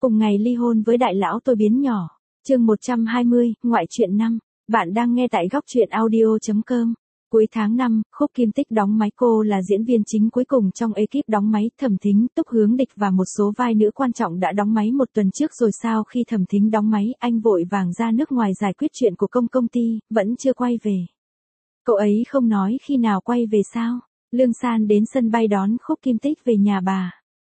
Cùng ngày ly hôn với đại lão tôi biến nhỏ. Chương 120, ngoại truyện 5. Bạn đang nghe tại góc truyện audio.com. Cuối tháng 5, Khúc Kim Tích đóng máy. Cô là diễn viên chính cuối cùng trong ekip đóng máy. Thẩm Thính, Túc Hướng Địch và một số vai nữ quan trọng đã đóng máy một tuần trước rồi. Sau khi Thẩm Thính đóng máy, anh vội vàng ra nước ngoài giải quyết chuyện của công ty, vẫn chưa quay về. Cậu ấy không nói khi nào quay về sao? Lương San đến sân bay đón Khúc Kim Tích về nhà bà.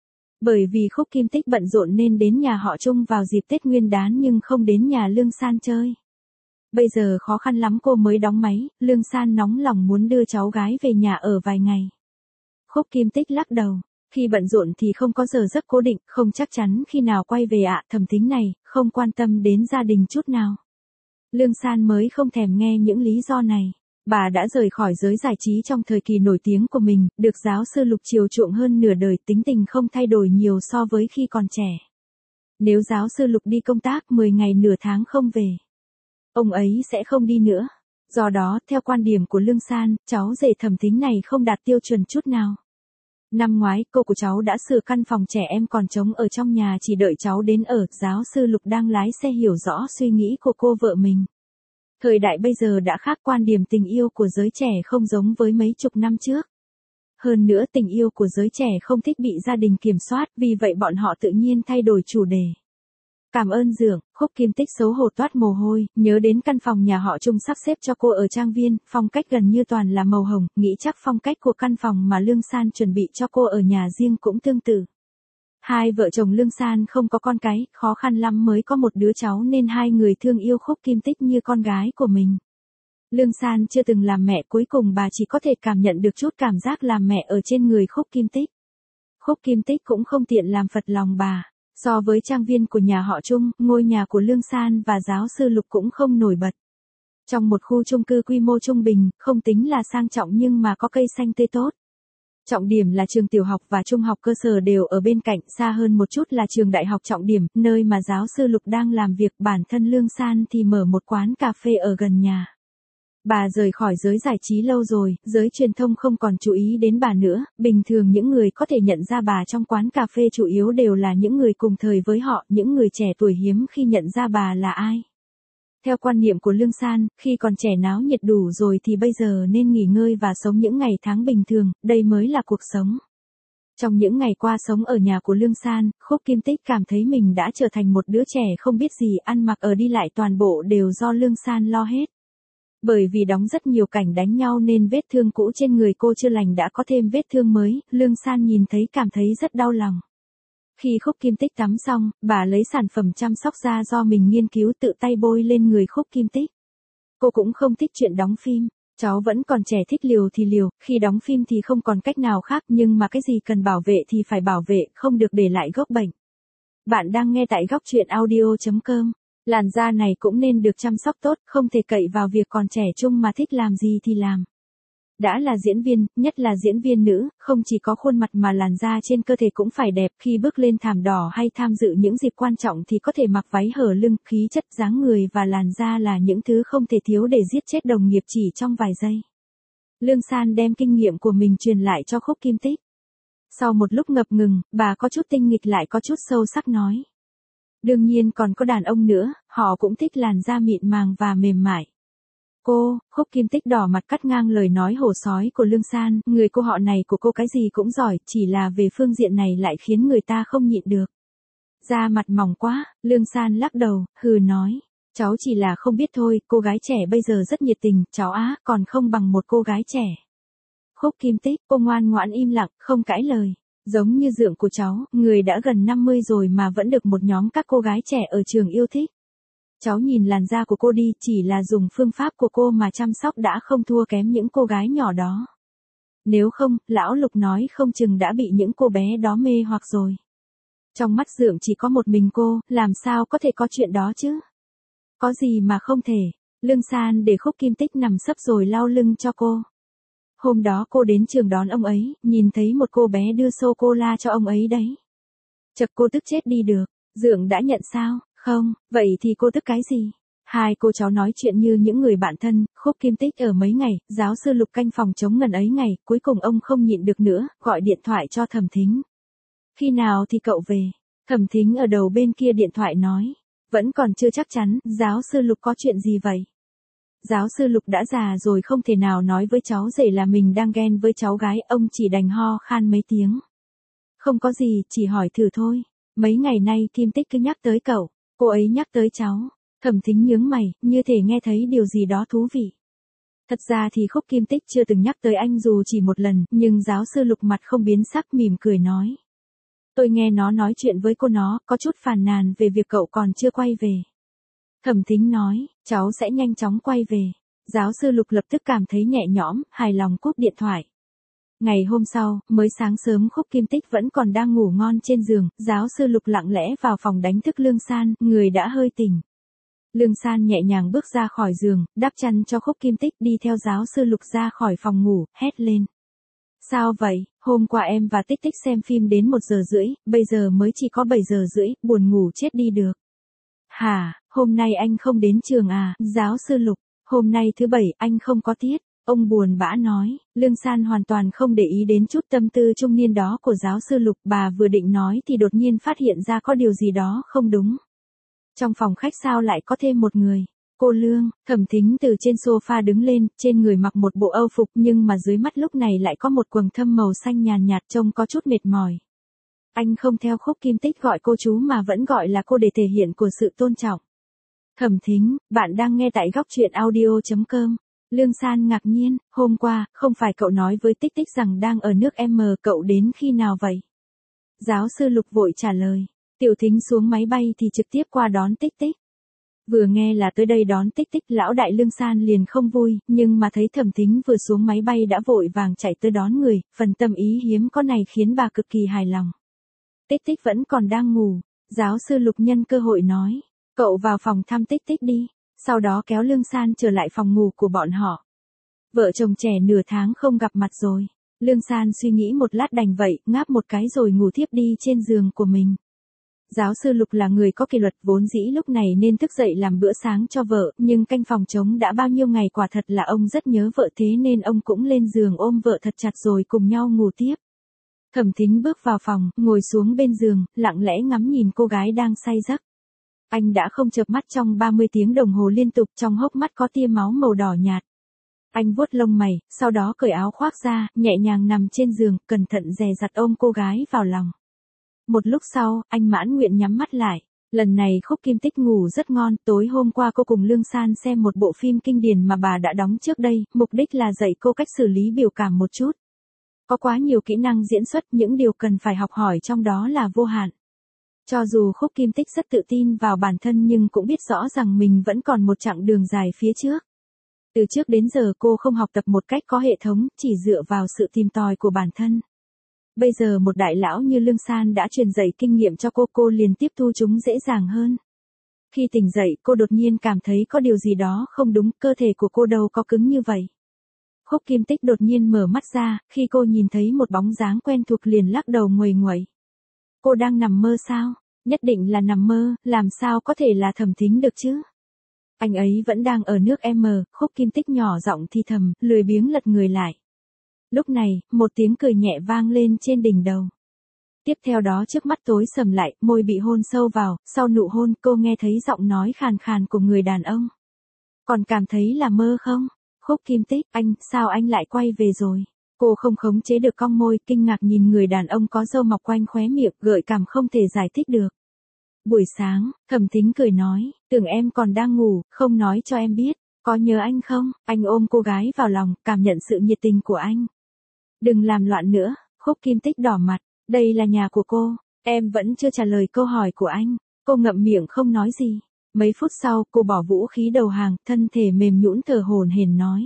Bởi vì Khúc Kim Tích bận rộn nên đến nhà họ Trung vào dịp Tết Nguyên Đán nhưng không đến nhà Lương San chơi. Bây giờ khó khăn lắm cô mới đóng máy, Lương San nóng lòng muốn đưa cháu gái về nhà ở vài ngày. Khúc Kim Tích lắc đầu, khi bận rộn thì không có giờ giấc cố định, không chắc chắn khi nào quay về ạ. Thẩm Thính này, không quan tâm đến gia đình chút nào. Lương San mới không thèm nghe những lý do này. Bà đã rời khỏi giới giải trí trong thời kỳ nổi tiếng của mình, được giáo sư Lục chiều chuộng hơn nửa đời, tính tình không thay đổi nhiều so với khi còn trẻ. Nếu giáo sư Lục đi công tác 10 ngày nửa tháng không về, ông ấy sẽ không đi nữa. Do đó, theo quan điểm của Lương San, cháu rể Thẩm Thính này không đạt tiêu chuẩn chút nào. Năm ngoái, cô của cháu đã sửa căn phòng trẻ em còn trống ở trong nhà chỉ đợi cháu đến ở. Giáo sư Lục đang lái xe hiểu rõ suy nghĩ của cô vợ mình. Thời đại bây giờ đã khác, quan điểm tình yêu của giới trẻ không giống với mấy chục năm trước. Hơn nữa tình yêu của giới trẻ không thích bị gia đình kiểm soát, vì vậy bọn họ tự nhiên thay đổi chủ đề. Cảm ơn Dượng. Khúc Kim Tích xấu hổ toát mồ hôi, nhớ đến căn phòng nhà họ Trung sắp xếp cho cô ở Trang Viên, phong cách gần như toàn là màu hồng, nghĩ chắc phong cách của căn phòng mà Lương San chuẩn bị cho cô ở nhà riêng cũng tương tự. Hai vợ chồng Lương San không có con cái, khó khăn lắm mới có một đứa cháu nên hai người thương yêu Khúc Kim Tích như con gái của mình. Lương San chưa từng làm mẹ, cuối cùng bà chỉ có thể cảm nhận được chút cảm giác làm mẹ ở trên người Khúc Kim Tích. Khúc Kim Tích cũng không tiện làm phật lòng bà. So với Trang Viên của nhà họ Trung, ngôi nhà của Lương San và giáo sư Lục cũng không nổi bật. Trong một khu chung cư quy mô trung bình, không tính là sang trọng nhưng mà có cây xanh tươi tốt. Trọng điểm là trường tiểu học và trung học cơ sở đều ở bên cạnh, xa hơn một chút là trường đại học trọng điểm, nơi mà giáo sư Lục đang làm việc. Bản thân Lương San thì mở một quán cà phê ở gần nhà. Bà rời khỏi giới giải trí lâu rồi, giới truyền thông không còn chú ý đến bà nữa, bình thường những người có thể nhận ra bà trong quán cà phê chủ yếu đều là những người cùng thời với họ, những người trẻ tuổi hiếm khi nhận ra bà là ai. Theo quan niệm của Lương San, khi còn trẻ náo nhiệt đủ rồi thì bây giờ nên nghỉ ngơi và sống những ngày tháng bình thường, đây mới là cuộc sống. Trong những ngày qua sống ở nhà của Lương San, Khúc Kim Tích cảm thấy mình đã trở thành một đứa trẻ không biết gì, ăn mặc ở đi lại toàn bộ đều do Lương San lo hết. Bởi vì đóng rất nhiều cảnh đánh nhau nên vết thương cũ trên người cô chưa lành đã có thêm vết thương mới, Lương San nhìn thấy cảm thấy rất đau lòng. Khi Khúc Kim Tích tắm xong, bà lấy sản phẩm chăm sóc da do mình nghiên cứu tự tay bôi lên người Khúc Kim Tích. Cô cũng không thích chuyện đóng phim, cháu vẫn còn trẻ thích liều thì liều, khi đóng phim thì không còn cách nào khác nhưng mà cái gì cần bảo vệ thì phải bảo vệ, không được để lại gốc bệnh. Bạn đang nghe tại góc truyện audio.com. Làn da này cũng nên được chăm sóc tốt, không thể cậy vào việc còn trẻ trung mà thích làm gì thì làm. Đã là diễn viên, nhất là diễn viên nữ, không chỉ có khuôn mặt mà làn da trên cơ thể cũng phải đẹp. Khi bước lên thảm đỏ hay tham dự những dịp quan trọng thì có thể mặc váy hở lưng, khí chất, dáng người và làn da là những thứ không thể thiếu để giết chết đồng nghiệp chỉ trong vài giây. Lương San đem kinh nghiệm của mình truyền lại cho Khúc Kim Tích. Sau một lúc ngập ngừng, bà có chút tinh nghịch lại có chút sâu sắc nói. Đương nhiên còn có đàn ông nữa, họ cũng thích làn da mịn màng và mềm mại. Khúc Kim Tích đỏ mặt cắt ngang lời nói hổ sói của Lương San, người cô họ này của cô cái gì cũng giỏi, chỉ là về phương diện này lại khiến người ta không nhịn được. Da mặt mỏng quá, Lương San lắc đầu, hừ nói, cháu chỉ là không biết thôi, cô gái trẻ bây giờ rất nhiệt tình, cháu á, còn không bằng một cô gái trẻ. Khúc Kim Tích, cô ngoan ngoãn im lặng, không cãi lời. Giống như Dượng của cháu, người đã gần 50 rồi mà vẫn được một nhóm các cô gái trẻ ở trường yêu thích. Cháu nhìn làn da của cô đi, chỉ là dùng phương pháp của cô mà chăm sóc đã không thua kém những cô gái nhỏ đó. Nếu không, lão Lục nói không chừng đã bị những cô bé đó mê hoặc rồi. Trong mắt Dượng chỉ có một mình cô, làm sao có thể có chuyện đó chứ? Có gì mà không thể. Lương San để Khúc Kim Tích nằm sấp rồi lau lưng cho cô. Hôm đó cô đến trường đón ông ấy, nhìn thấy một cô bé đưa sô-cô-la cho ông ấy đấy. Chật, cô tức chết đi được. Dượng đã nhận sao? Không, vậy thì cô tức cái gì? Hai cô cháu nói chuyện như những người bạn thân. Khúc Kim Tích ở mấy ngày, giáo sư Lục canh phòng trống ngần ấy ngày, cuối cùng ông không nhịn được nữa, gọi điện thoại cho Thẩm Thính. Khi nào thì cậu về? Thẩm Thính ở đầu bên kia điện thoại nói. Vẫn còn chưa chắc chắn, giáo sư Lục có chuyện gì vậy? Giáo sư Lục đã già rồi không thể nào nói với cháu rể là mình đang ghen với cháu gái, ông chỉ đành ho khan mấy tiếng. Không có gì, chỉ hỏi thử thôi. Mấy ngày nay Kim Tích cứ nhắc tới cậu, cô ấy nhắc tới cháu. Thẩm Thính nhướng mày, như thể nghe thấy điều gì đó thú vị. Thật ra thì Khúc Kim Tích chưa từng nhắc tới anh dù chỉ một lần, nhưng giáo sư Lục mặt không biến sắc mỉm cười nói. Tôi nghe nó nói chuyện với cô nó, có chút phàn nàn về việc cậu còn chưa quay về. Thẩm Thính nói, cháu sẽ nhanh chóng quay về. Giáo sư Lục lập tức cảm thấy nhẹ nhõm, hài lòng cúp điện thoại. Ngày hôm sau, mới sáng sớm Khúc Kim Tích vẫn còn đang ngủ ngon trên giường, giáo sư Lục lặng lẽ vào phòng đánh thức Lương San, người đã hơi tỉnh. Lương San nhẹ nhàng bước ra khỏi giường, đắp chăn cho Khúc Kim Tích đi theo giáo sư Lục ra khỏi phòng ngủ, hét lên. Sao vậy, hôm qua em và Tích Tích xem phim đến 1 giờ rưỡi, bây giờ mới chỉ có 7 giờ rưỡi, buồn ngủ chết đi được. Hả, hôm nay anh không đến trường à, giáo sư Lục, hôm nay thứ Bảy anh không có tiết, ông buồn bã nói. Lương San hoàn toàn không để ý đến chút tâm tư trung niên đó của giáo sư Lục, bà vừa định nói thì đột nhiên phát hiện ra có điều gì đó không đúng. Trong phòng khách sao lại có thêm một người? Cô Lương. Thẩm Thính từ trên sofa đứng lên, trên người mặc một bộ âu phục nhưng mà dưới mắt lúc này lại có một quầng thâm màu xanh nhàn nhạt trông có chút mệt mỏi. Anh không theo Khúc Kim Tích gọi cô chú mà vẫn gọi là cô để thể hiện của sự tôn trọng. Thẩm Thính, bạn đang nghe tại góc truyện audio.com. Lương San ngạc nhiên, hôm qua, không phải cậu nói với Tích Tích rằng đang ở nước M, cậu đến khi nào vậy? Giáo sư Lục vội trả lời. Tiểu Thính xuống máy bay thì trực tiếp qua đón Tích Tích. Vừa nghe là tới đây đón Tích Tích, lão đại Lương San liền không vui, nhưng mà thấy Thẩm Thính vừa xuống máy bay đã vội vàng chạy tới đón người, phần tâm ý hiếm có này khiến bà cực kỳ hài lòng. Tích Tích vẫn còn đang ngủ, giáo sư Lục nhân cơ hội nói, cậu vào phòng thăm Tích Tích đi, sau đó kéo Lương San trở lại phòng ngủ của bọn họ. Vợ chồng trẻ nửa tháng không gặp mặt rồi, Lương San suy nghĩ một lát đành vậy, ngáp một cái rồi ngủ thiếp đi trên giường của mình. Giáo sư Lục là người có kỷ luật, vốn dĩ lúc này nên thức dậy làm bữa sáng cho vợ, nhưng canh phòng trống đã bao nhiêu ngày, quả thật là ông rất nhớ vợ, thế nên ông cũng lên giường ôm vợ thật chặt rồi cùng nhau ngủ tiếp. Thẩm Thính bước vào phòng, ngồi xuống bên giường, lặng lẽ ngắm nhìn cô gái đang say giấc. Anh đã không chợp mắt trong 30 tiếng đồng hồ liên tục, trong hốc mắt có tia máu màu đỏ nhạt. Anh vuốt lông mày, sau đó cởi áo khoác ra, nhẹ nhàng nằm trên giường, cẩn thận dè dặt ôm cô gái vào lòng. Một lúc sau, anh mãn nguyện nhắm mắt lại. Lần này Khúc Kim Tích ngủ rất ngon, tối hôm qua cô cùng Lương San xem một bộ phim kinh điển mà bà đã đóng trước đây, mục đích là dạy cô cách xử lý biểu cảm một chút. Có quá nhiều kỹ năng diễn xuất, những điều cần phải học hỏi trong đó là vô hạn. Cho dù Khúc Kim Tích rất tự tin vào bản thân nhưng cũng biết rõ rằng mình vẫn còn một chặng đường dài phía trước. Từ trước đến giờ cô không học tập một cách có hệ thống, chỉ dựa vào sự tìm tòi của bản thân. Bây giờ một đại lão như Lương San đã truyền dạy kinh nghiệm cho cô liền tiếp thu chúng dễ dàng hơn. Khi tỉnh dậy, cô đột nhiên cảm thấy có điều gì đó không đúng, cơ thể của cô đâu có cứng như vậy. Khúc Kim Tích đột nhiên mở mắt ra, khi cô nhìn thấy một bóng dáng quen thuộc liền lắc đầu nguầy nguậy. Cô đang nằm mơ sao? Nhất định là nằm mơ, làm sao có thể là Thẩm Thính được chứ? Anh ấy vẫn đang ở nước M, Khúc Kim Tích nhỏ giọng thì thầm, lười biếng lật người lại. Lúc này, một tiếng cười nhẹ vang lên trên đỉnh đầu. Tiếp theo đó trước mắt tối sầm lại, môi bị hôn sâu vào, sau nụ hôn cô nghe thấy giọng nói khàn khàn của người đàn ông. Còn cảm thấy là mơ không? Khúc Kim Tích, sao anh lại quay về rồi? Cô không khống chế được cong môi, kinh ngạc nhìn người đàn ông có râu mọc quanh khóe miệng, gợi cảm không thể giải thích được. Buổi sáng, Thẩm Thính cười nói, tưởng em còn đang ngủ, không nói cho em biết, có nhớ anh không? Anh ôm cô gái vào lòng, cảm nhận sự nhiệt tình của anh. Đừng làm loạn nữa, Khúc Kim Tích đỏ mặt, đây là nhà của cô, em vẫn chưa trả lời câu hỏi của anh. Cô ngậm miệng không nói gì. Mấy phút sau, cô bỏ vũ khí đầu hàng, thân thể mềm nhũn thở hổn hển nói.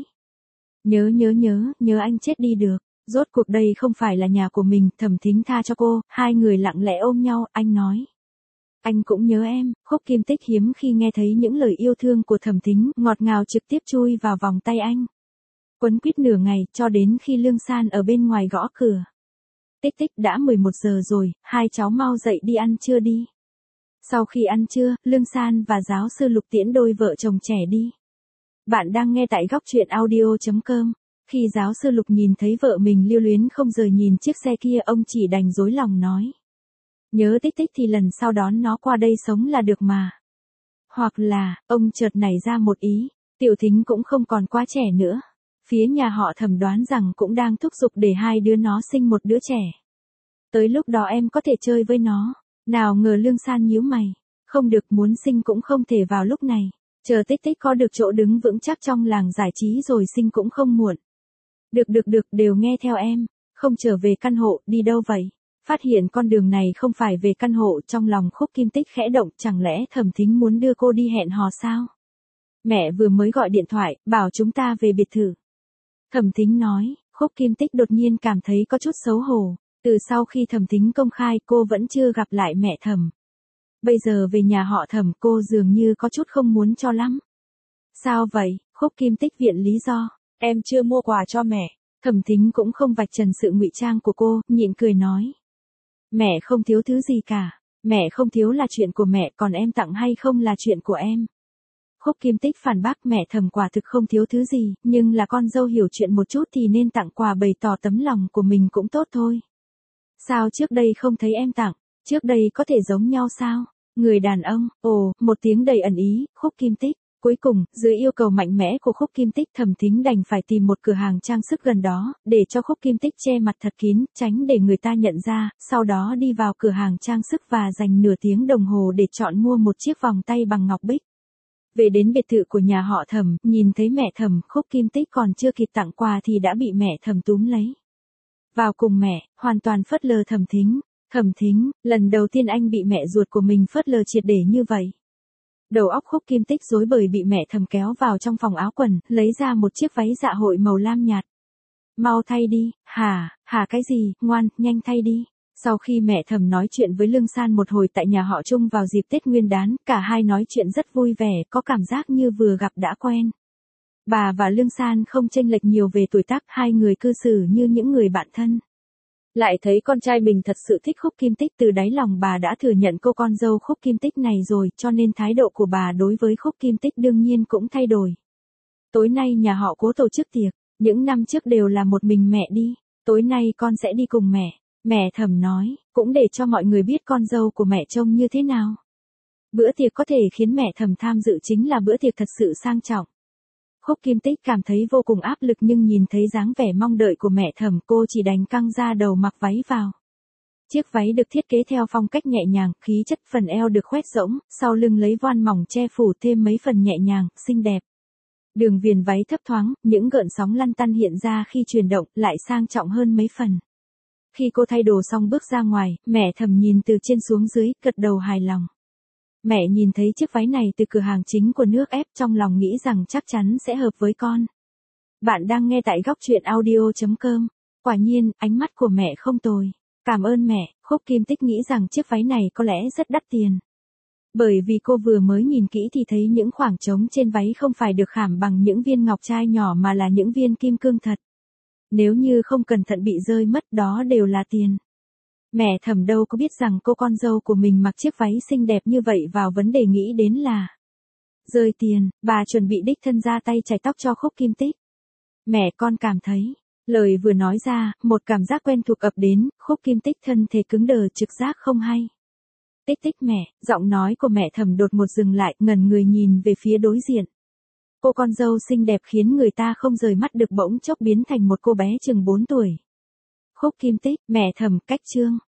Nhớ anh chết đi được, rốt cuộc đây không phải là nhà của mình, Thẩm Thính tha cho cô, hai người lặng lẽ ôm nhau, anh nói. Anh cũng nhớ em, Khúc Kim Tích hiếm khi nghe thấy những lời yêu thương của Thẩm Thính, ngọt ngào trực tiếp chui vào vòng tay anh. Quấn quýt nửa ngày, cho đến khi Lương San ở bên ngoài gõ cửa. Tích Tích, đã 11 giờ rồi, hai cháu mau dậy đi ăn trưa đi. Sau khi ăn trưa, Lương San và giáo sư Lục tiễn đôi vợ chồng trẻ đi. Bạn đang nghe tại góc truyện audio.com. Khi giáo sư Lục nhìn thấy vợ mình lưu luyến không rời nhìn chiếc xe kia, ông chỉ đành dối lòng nói. Nhớ Tích Tích thì lần sau đón nó qua đây sống là được mà. Hoặc là, ông chợt nảy ra một ý, Tiểu Thính cũng không còn quá trẻ nữa. Phía nhà họ Thẩm đoán rằng cũng đang thúc giục để hai đứa nó sinh một đứa trẻ. Tới lúc đó em có thể chơi với nó. Nào ngờ Lương San nhíu mày. Không được, muốn sinh cũng không thể vào lúc này. Chờ Tích Tích có được chỗ đứng vững chắc trong làng giải trí rồi sinh cũng không muộn. Được, đều nghe theo em. Không trở về căn hộ, đi đâu vậy? Phát hiện con đường này không phải về căn hộ, trong lòng Khúc Kim Tích khẽ động, chẳng lẽ Thẩm Thính muốn đưa cô đi hẹn hò sao? Mẹ vừa mới gọi điện thoại, bảo chúng ta về biệt thự. Thẩm Thính nói. Khúc Kim Tích đột nhiên cảm thấy có chút xấu hổ. Từ sau khi Thẩm Thính công khai cô vẫn chưa gặp lại mẹ Thẩm. Bây giờ về nhà họ Thẩm cô dường như có chút không muốn cho lắm. Sao vậy? Khúc Kim Tích viện lý do. Em chưa mua quà cho mẹ. Thẩm Thính cũng không vạch trần sự ngụy trang của cô, nhịn cười nói. Mẹ không thiếu thứ gì cả. Mẹ không thiếu là chuyện của mẹ, còn em tặng hay không là chuyện của em. Khúc Kim Tích phản bác, mẹ Thẩm quả thực không thiếu thứ gì, nhưng là con dâu hiểu chuyện một chút thì nên tặng quà bày tỏ tấm lòng của mình cũng tốt thôi. Sao trước đây không thấy em tặng? Trước đây có thể giống nhau sao? Người đàn ông, một tiếng đầy ẩn ý, Khúc Kim Tích. Cuối cùng, dưới yêu cầu mạnh mẽ của Khúc Kim Tích, Thẩm Thính đành phải tìm một cửa hàng trang sức gần đó, để cho Khúc Kim Tích che mặt thật kín, tránh để người ta nhận ra, sau đó đi vào cửa hàng trang sức và dành nửa tiếng đồng hồ để chọn mua một chiếc vòng tay bằng ngọc bích. Về đến biệt thự của nhà họ Thẩm, nhìn thấy mẹ Thẩm, Khúc Kim Tích còn chưa kịp tặng quà thì đã bị mẹ Thẩm túm lấy. Vào cùng mẹ, hoàn toàn phớt lờ Thẩm Thính. Thẩm Thính, lần đầu tiên anh bị mẹ ruột của mình phớt lờ triệt để như vậy. Đầu óc Khúc Kim Tích rối bời bị mẹ Thẩm kéo vào trong phòng áo quần, lấy ra một chiếc váy dạ hội màu lam nhạt. Mau thay đi. Hả cái gì, ngoan, nhanh thay đi. Sau khi mẹ Thẩm nói chuyện với Lương San một hồi tại nhà họ Trung vào dịp Tết Nguyên đán, cả hai nói chuyện rất vui vẻ, có cảm giác như vừa gặp đã quen. Bà và Lương San không chênh lệch nhiều về tuổi tác, hai người cư xử như những người bạn thân. Lại thấy con trai mình thật sự thích Khúc Kim Tích, từ đáy lòng bà đã thừa nhận cô con dâu Khúc Kim Tích này rồi, cho nên thái độ của bà đối với Khúc Kim Tích đương nhiên cũng thay đổi. Tối nay nhà họ Cố tổ chức tiệc, những năm trước đều là một mình mẹ đi, tối nay con sẽ đi cùng mẹ. Mẹ Thẩm nói, cũng để cho mọi người biết con dâu của mẹ trông như thế nào. Bữa tiệc có thể khiến mẹ Thẩm tham dự chính là bữa tiệc thật sự sang trọng. Khúc Kim Tích cảm thấy vô cùng áp lực nhưng nhìn thấy dáng vẻ mong đợi của mẹ Thẩm cô chỉ đành căng ra đầu mặc váy vào. Chiếc váy được thiết kế theo phong cách nhẹ nhàng, khí chất, phần eo được khoét rỗng, sau lưng lấy voan mỏng che phủ thêm mấy phần nhẹ nhàng, xinh đẹp. Đường viền váy thấp thoáng, những gợn sóng lăn tăn hiện ra khi chuyển động, lại sang trọng hơn mấy phần. Khi cô thay đồ xong bước ra ngoài, mẹ Thẩm nhìn từ trên xuống dưới, gật đầu hài lòng. Mẹ nhìn thấy chiếc váy này từ cửa hàng chính của nước ép, trong lòng nghĩ rằng chắc chắn sẽ hợp với con. Bạn đang nghe tại góc truyện audio.com. Quả nhiên, ánh mắt của mẹ không tồi. Cảm ơn mẹ. Khúc Kim Tích nghĩ rằng chiếc váy này có lẽ rất đắt tiền. Bởi vì cô vừa mới nhìn kỹ thì thấy những khoảng trống trên váy không phải được khảm bằng những viên ngọc trai nhỏ mà là những viên kim cương thật. Nếu như không cẩn thận bị rơi mất đó đều là tiền. Mẹ Thẩm đâu có biết rằng cô con dâu của mình mặc chiếc váy xinh đẹp như vậy vào vấn đề nghĩ đến là rơi tiền, bà chuẩn bị đích thân ra tay chải tóc cho Khúc Kim Tích. Mẹ con cảm thấy, lời vừa nói ra, một cảm giác quen thuộc ập đến, Khúc Kim Tích thân thể cứng đờ trực giác không hay. Tích Tích mẹ, giọng nói của mẹ Thẩm đột một dừng lại, ngẩn người nhìn về phía đối diện. Cô con dâu xinh đẹp khiến người ta không rời mắt được bỗng chốc biến thành một cô bé chừng 4 tuổi. Khúc Kim Tích, mẹ Thẩm, cách chương.